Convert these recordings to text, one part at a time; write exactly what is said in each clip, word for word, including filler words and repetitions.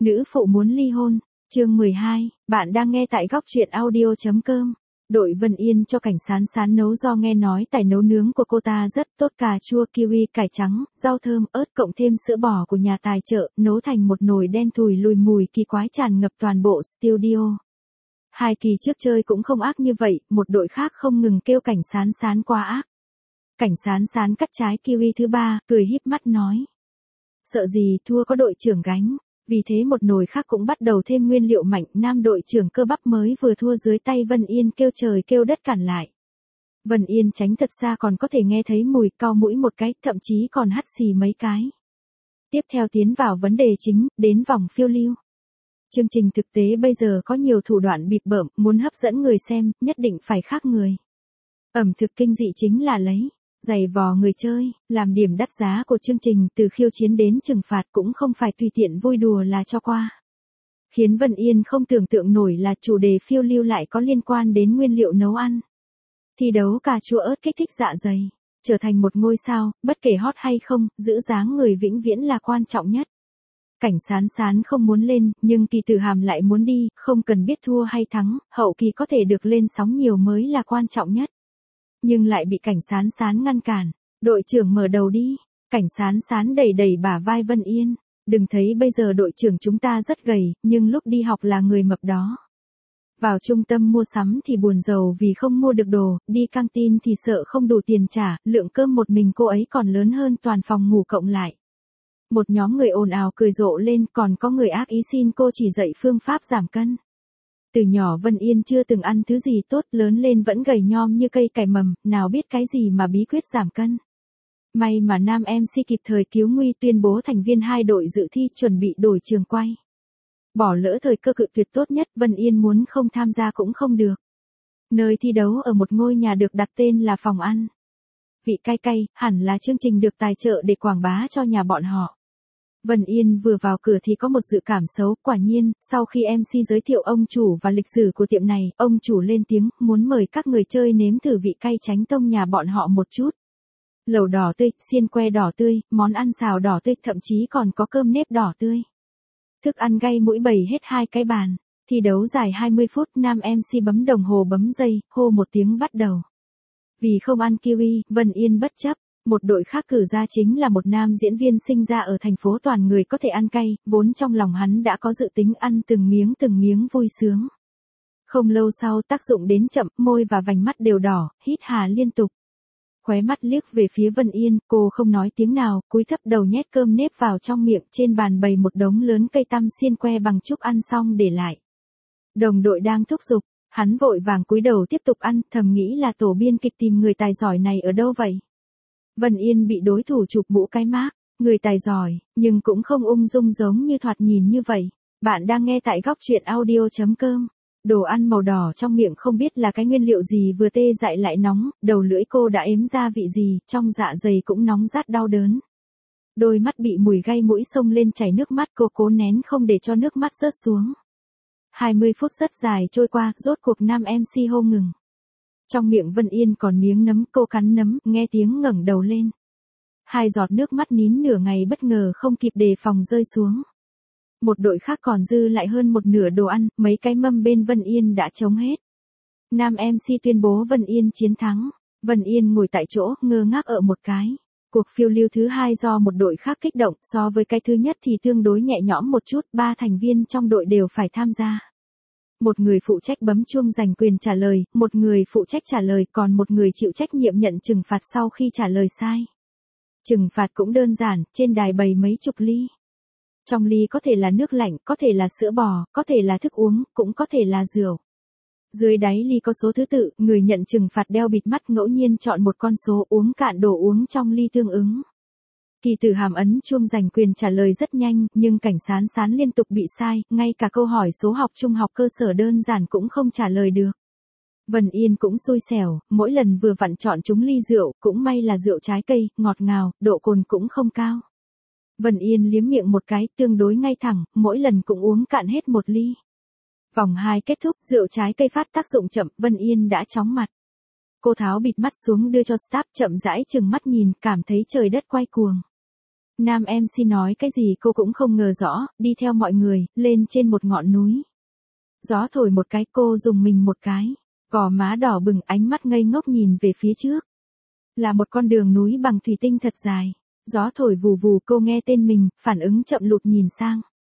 Nữ phụ muốn ly hôn, chương mười hai, bạn đang nghe tại góc truyện audio.com. Đội Vân Yên cho Cảnh Sán Sán nấu do nghe nói tài nấu nướng của cô ta rất tốt, cà chua, kiwi, cải trắng, rau thơm, ớt cộng thêm sữa bò của nhà tài trợ, nấu thành một nồi đen thùi lùi mùi kỳ quái tràn ngập toàn bộ studio. Hai kỳ trước chơi cũng không ác như vậy, một đội khác không ngừng kêu Cảnh Sán Sán quá ác. Cảnh Sán Sán cắt trái kiwi thứ ba, cười híp mắt nói. Sợ gì thua có đội trưởng gánh. Vì thế một nồi khác cũng bắt đầu thêm nguyên liệu mạnh, nam đội trưởng cơ bắp mới vừa thua dưới tay Vân Yên kêu trời kêu đất cản lại. Vân Yên tránh thật xa còn có thể nghe thấy mùi, cau mũi một cái, thậm chí còn hắt xì mấy cái. Tiếp theo tiến vào vấn đề chính, đến vòng phiêu lưu. Chương trình thực tế bây giờ có nhiều thủ đoạn bịp bợm, muốn hấp dẫn người xem, nhất định phải khác người. Ẩm thực kinh dị chính là lấy giày vò người chơi, làm điểm đắt giá của chương trình, từ khiêu chiến đến trừng phạt cũng không phải tùy tiện vui đùa là cho qua. Khiến Vân Yên không tưởng tượng nổi là chủ đề phiêu lưu lại có liên quan đến nguyên liệu nấu ăn. Thi đấu cà chua ớt kích thích dạ dày, trở thành một ngôi sao, bất kể hot hay không, giữ dáng người vĩnh viễn là quan trọng nhất. Cảnh Sán Sán không muốn lên, nhưng Kỳ Tử Hàm lại muốn đi, không cần biết thua hay thắng, hậu kỳ có thể được lên sóng nhiều mới là quan trọng nhất. Nhưng lại bị Cảnh Sán Sán ngăn cản. Đội trưởng mở đầu đi. Cảnh Sán Sán đẩy đẩy bả vai Vân Yên. Đừng thấy bây giờ đội trưởng chúng ta rất gầy, nhưng lúc đi học là người mập đó. Vào trung tâm mua sắm thì buồn rầu vì không mua được đồ, đi căng tin thì sợ không đủ tiền trả, lượng cơm một mình cô ấy còn lớn hơn toàn phòng ngủ cộng lại. Một nhóm người ồn ào cười rộ lên, còn có người ác ý xin cô chỉ dạy phương pháp giảm cân. Từ nhỏ Vân Yên chưa từng ăn thứ gì tốt, lớn lên vẫn gầy nhom như cây cải mầm, nào biết cái gì mà bí quyết giảm cân. May mà nam em xê kịp thời cứu nguy, tuyên bố thành viên hai đội dự thi chuẩn bị đổi trường quay. Bỏ lỡ thời cơ cự tuyệt tốt nhất, Vân Yên muốn không tham gia cũng không được. Nơi thi đấu ở một ngôi nhà được đặt tên là phòng ăn. Vị cay cay, hẳn là chương trình được tài trợ để quảng bá cho nhà bọn họ. Vân Yên vừa vào cửa thì có một dự cảm xấu, quả nhiên, sau khi em xê giới thiệu ông chủ và lịch sử của tiệm này, ông chủ lên tiếng, muốn mời các người chơi nếm thử vị cay chánh tông nhà bọn họ một chút. Lẩu đỏ tươi, xiên que đỏ tươi, món ăn xào đỏ tươi, thậm chí còn có cơm nếp đỏ tươi. Thức ăn gây mũi bầy hết hai cái bàn. Thi đấu dài hai mươi phút, nam em xê bấm đồng hồ bấm giây, hô một tiếng bắt đầu. Vì không ăn kiwi, Vân Yên bất chấp. Một đội khác cử ra chính là một nam diễn viên sinh ra ở thành phố toàn người có thể ăn cay, vốn trong lòng hắn đã có dự tính ăn từng miếng từng miếng vui sướng. Không lâu sau tác dụng đến chậm, môi và vành mắt đều đỏ, hít hà liên tục. Khóe mắt liếc về phía Vân Yên, cô không nói tiếng nào, cúi thấp đầu nhét cơm nếp vào trong miệng, trên bàn bày một đống lớn cây tăm xiên que bằng trúc ăn xong để lại. Đồng đội đang thúc giục, hắn vội vàng cúi đầu tiếp tục ăn, thầm nghĩ là tổ biên kịch tìm người tài giỏi này ở đâu vậy? Vân Yên bị đối thủ chụp mũ cái mác, người tài giỏi, nhưng cũng không ung dung giống như thoạt nhìn như vậy. Bạn đang nghe tại góc truyện audio.com. Đồ ăn màu đỏ trong miệng không biết là cái nguyên liệu gì vừa tê dại lại nóng, đầu lưỡi cô đã ếm ra vị gì, trong dạ dày cũng nóng rát đau đớn. Đôi mắt bị mùi gây mũi xông lên chảy nước mắt, cô cố nén không để cho nước mắt rớt xuống. hai mươi phút rất dài trôi qua, rốt cuộc nam em xê hô ngừng. Trong miệng Vân Yên còn miếng nấm, cô cắn nấm, nghe tiếng ngẩng đầu lên. Hai giọt nước mắt nín nửa ngày bất ngờ không kịp đề phòng rơi xuống. Một đội khác còn dư lại hơn một nửa đồ ăn, mấy cái mâm bên Vân Yên đã trống hết. Nam em xê tuyên bố Vân Yên chiến thắng. Vân Yên ngồi tại chỗ, ngơ ngác ở một cái. Cuộc phiêu lưu thứ hai do một đội khác kích động, so với cái thứ nhất thì tương đối nhẹ nhõm một chút, ba thành viên trong đội đều phải tham gia. Một người phụ trách bấm chuông giành quyền trả lời, một người phụ trách trả lời, còn một người chịu trách nhiệm nhận trừng phạt sau khi trả lời sai. Trừng phạt cũng đơn giản, trên đài bày mấy chục ly. Trong ly có thể là nước lạnh, có thể là sữa bò, có thể là thức uống, cũng có thể là rượu. Dưới đáy ly có số thứ tự, người nhận trừng phạt đeo bịt mắt ngẫu nhiên chọn một con số, uống cạn đồ uống trong ly tương ứng. Kỳ Tử Hàm ấn chuông giành quyền trả lời rất nhanh, nhưng Cảnh Sán Sán liên tục bị sai, ngay cả câu hỏi số học trung học cơ sở đơn giản cũng không trả lời được. Vân Yên cũng xui xẻo, mỗi lần vừa vặn chọn trúng ly rượu, cũng may là rượu trái cây, ngọt ngào, độ cồn cũng không cao. Vân Yên liếm miệng một cái, tương đối ngay thẳng, mỗi lần cũng uống cạn hết một ly. Vòng hai kết thúc, rượu trái cây phát tác dụng chậm, Vân Yên đã chóng mặt. Cô tháo bịt mắt xuống đưa cho staff, chậm rãi chừng mắt nhìn, cảm thấy trời đất quay cuồng. Nam em xê nói cái gì cô cũng không ngờ rõ, đi theo mọi người, lên trên một ngọn núi. Gió thổi một cái cô dùng mình một cái, gò má đỏ bừng ánh mắt ngây ngốc nhìn về phía trước. Là một con đường núi bằng thủy tinh thật dài. Gió thổi vù vù cô nghe tên mình, phản ứng chậm lụt nhìn sang.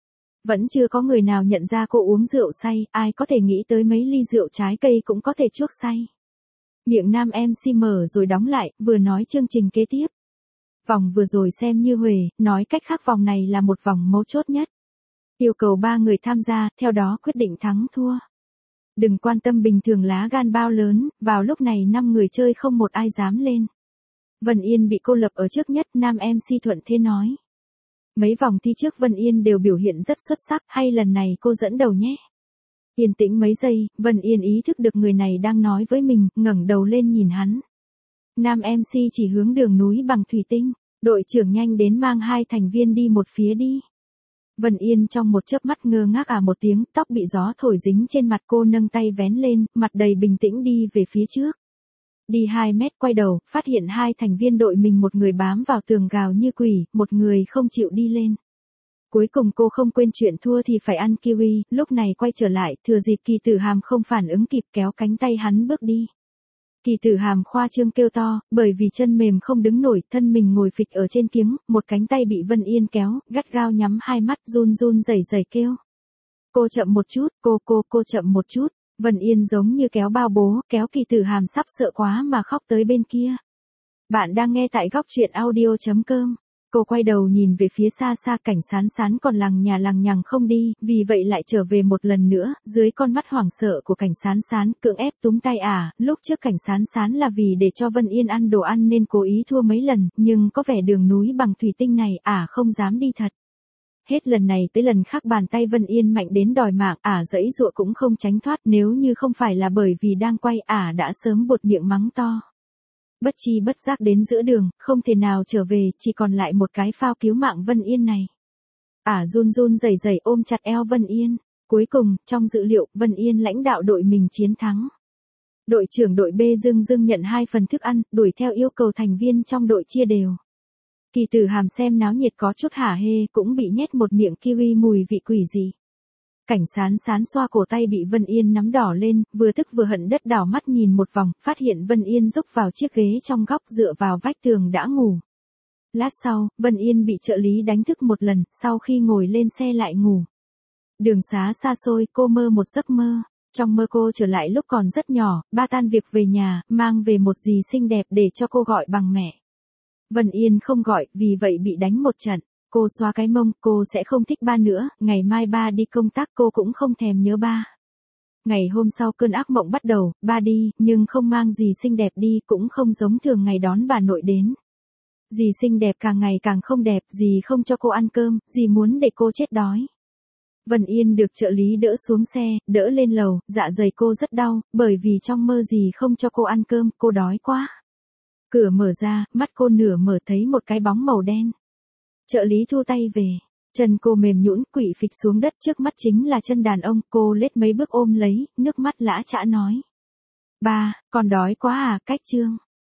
Vẫn chưa có người nào nhận ra cô uống rượu say, ai có thể nghĩ tới mấy ly rượu trái cây cũng có thể chuốc say. Miệng nam em xê mở rồi đóng lại, vừa nói chương trình kế tiếp. Vòng vừa rồi xem như huề, nói cách khác vòng này là một vòng mấu chốt nhất. Yêu cầu ba người tham gia, theo đó quyết định thắng thua. Đừng quan tâm bình thường lá gan bao lớn, vào lúc này năm người chơi không một ai dám lên. Vân Yên bị cô lập ở trước nhất, nam em xê thuận thế nói. Mấy vòng thi trước Vân Yên đều biểu hiện rất xuất sắc, hay lần này cô dẫn đầu nhé. Yên tĩnh mấy giây, Vân Yên ý thức được người này đang nói với mình, ngẩng đầu lên nhìn hắn. Nam em xê chỉ hướng đường núi bằng thủy tinh, đội trưởng nhanh đến mang hai thành viên đi một phía đi. Vân Yên trong một chớp mắt ngơ ngác à một tiếng, tóc bị gió thổi dính trên mặt cô nâng tay vén lên, mặt đầy bình tĩnh đi về phía trước. Đi hai mét quay đầu, phát hiện hai thành viên đội mình một người bám vào tường gào như quỷ, một người không chịu đi lên. Cuối cùng cô không quên chuyện thua thì phải ăn kiwi, lúc này quay trở lại, thừa dịp Kỳ Tử Hàm không phản ứng kịp kéo cánh tay hắn bước đi. Kỳ Tử Hàm khoa trương kêu to, bởi vì chân mềm không đứng nổi, thân mình ngồi phịch ở trên kiếng, một cánh tay bị Vân Yên kéo, gắt gao nhắm hai mắt run run rẩy rẩy kêu. Cô chậm một chút, cô cô cô chậm một chút. Vân Yên giống như kéo bao bố, kéo Kỳ Tử Hàm sắp sợ quá mà khóc tới bên kia. Bạn đang nghe tại góc truyện audio chấm com. Cô quay đầu nhìn về phía xa xa, Cảnh Sán Sán còn lằng nhà lằng nhằng không đi, vì vậy lại trở về một lần nữa, dưới con mắt hoảng sợ của Cảnh Sán Sán, cưỡng ép túm tay ả, lúc trước Cảnh Sán Sán là vì để cho Vân Yên ăn đồ ăn nên cố ý thua mấy lần, nhưng có vẻ đường núi bằng thủy tinh này ả không dám đi thật. Hết lần này tới lần khác bàn tay Vân Yên mạnh đến đòi mạng, ả giãy giụa cũng không tránh thoát, nếu như không phải là bởi vì đang quay ả đã sớm buột miệng mắng to. Bất chi bất giác đến giữa đường, không thể nào trở về, chỉ còn lại một cái phao cứu mạng Vân Yên này. Ả run run rẩy rẩy ôm chặt eo Vân Yên. Cuối cùng, trong dự liệu, Vân Yên lãnh đạo đội mình chiến thắng. Đội trưởng đội B dưng dưng nhận hai phần thức ăn, đuổi theo yêu cầu thành viên trong đội chia đều. Kỳ Tử Hàm xem náo nhiệt có chút hả hê, cũng bị nhét một miệng kiwi mùi vị quỷ gì. Cảnh Sán Sán xoa cổ tay bị Vân Yên nắm đỏ lên, vừa tức vừa hận đất đảo mắt nhìn một vòng, phát hiện Vân Yên rúc vào chiếc ghế trong góc dựa vào vách tường đã ngủ. Lát sau, Vân Yên bị trợ lý đánh thức một lần, sau khi ngồi lên xe lại ngủ. Đường xá xa xôi, cô mơ một giấc mơ. Trong mơ cô trở lại lúc còn rất nhỏ, ba tan việc về nhà, mang về một dì xinh đẹp để cho cô gọi bằng mẹ. Vân Yên không gọi, vì vậy bị đánh một trận. Cô xoa cái mông, cô sẽ không thích ba nữa, ngày mai ba đi công tác cô cũng không thèm nhớ ba. Ngày hôm sau cơn ác mộng bắt đầu, ba đi, nhưng không mang dì xinh đẹp đi, cũng không giống thường ngày đón bà nội đến. Dì xinh đẹp càng ngày càng không đẹp, dì không cho cô ăn cơm, dì muốn để cô chết đói. Vân Yên được trợ lý đỡ xuống xe, đỡ lên lầu, dạ dày cô rất đau, bởi vì trong mơ dì không cho cô ăn cơm, cô đói quá. Cửa mở ra, mắt cô nửa mở thấy một cái bóng màu đen. Trợ lý thu tay về, chân cô mềm nhũn quỵ phịch xuống đất, trước mắt chính là chân đàn ông, cô lết mấy bước ôm lấy, nước mắt lã chã nói. Ba, con đói quá à, cách chương.